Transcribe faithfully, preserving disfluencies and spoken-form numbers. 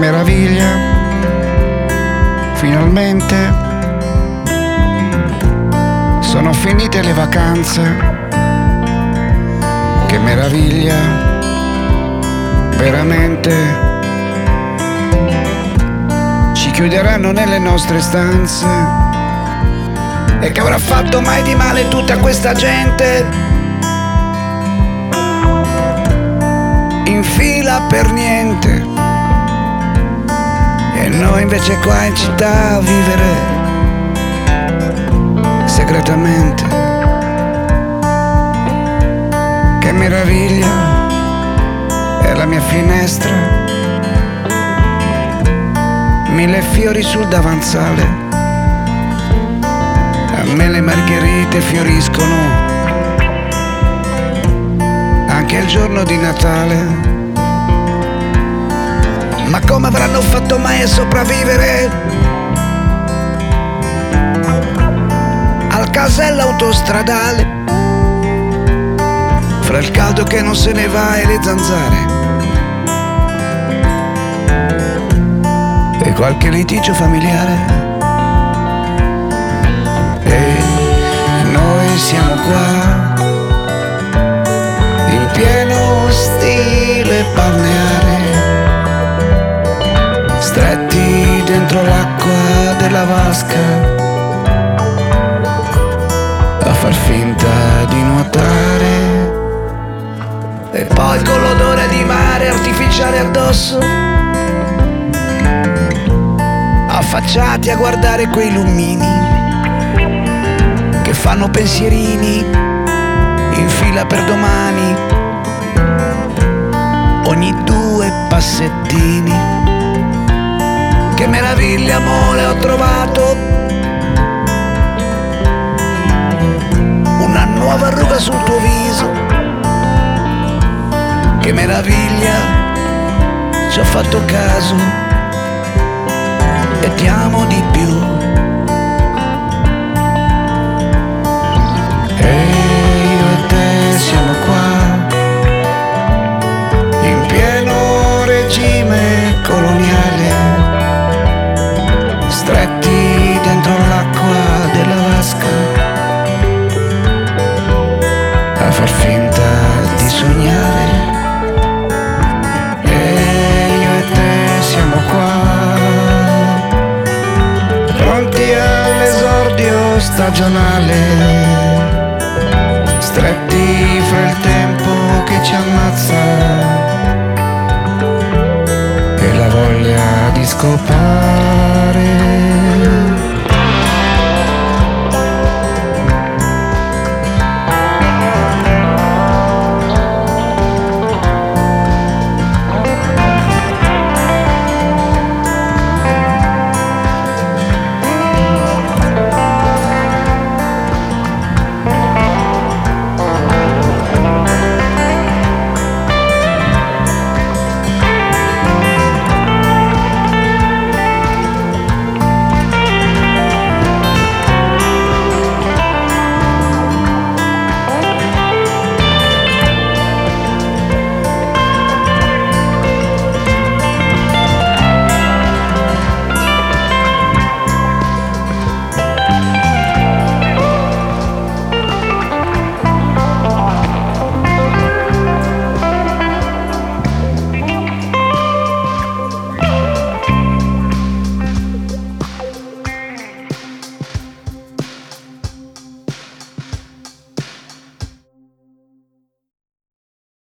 meraviglia, finalmente sono finite le vacanze. Che meraviglia, veramente. Ci chiuderanno nelle nostre stanze. E che avrà fatto mai di male tutta questa gente in fila per niente, e noi invece qua in città a vivere segretamente. Che meraviglia, è la mia finestra, mille fiori sul davanzale, a me le margherite fioriscono anche il giorno di Natale. Ma come avranno fatto mai a sopravvivere al casello autostradale, fra il caldo che non se ne va e le zanzare, e qualche litigio familiare? E noi siamo qua in pieno stile balneare, stretti dentro l'acqua della vasca, a far finta di nuotare, e poi con l'odore di mare artificiale addosso, affacciati a guardare quei lumini che fanno pensierini in fila per domani, ogni due passettini. Che meraviglia, amore, ho trovato una nuova ruga sul tuo viso. Che meraviglia, ci ho fatto caso e ti amo di più. E io e te siamo qua in pieno regime coloniale, stretti dentro l'acqua della vasca, a far finta di sognare. E io e te siamo qua, pronti all'esordio stagionale, stretti fra il tempo che ci ammazza e la voglia di scopare.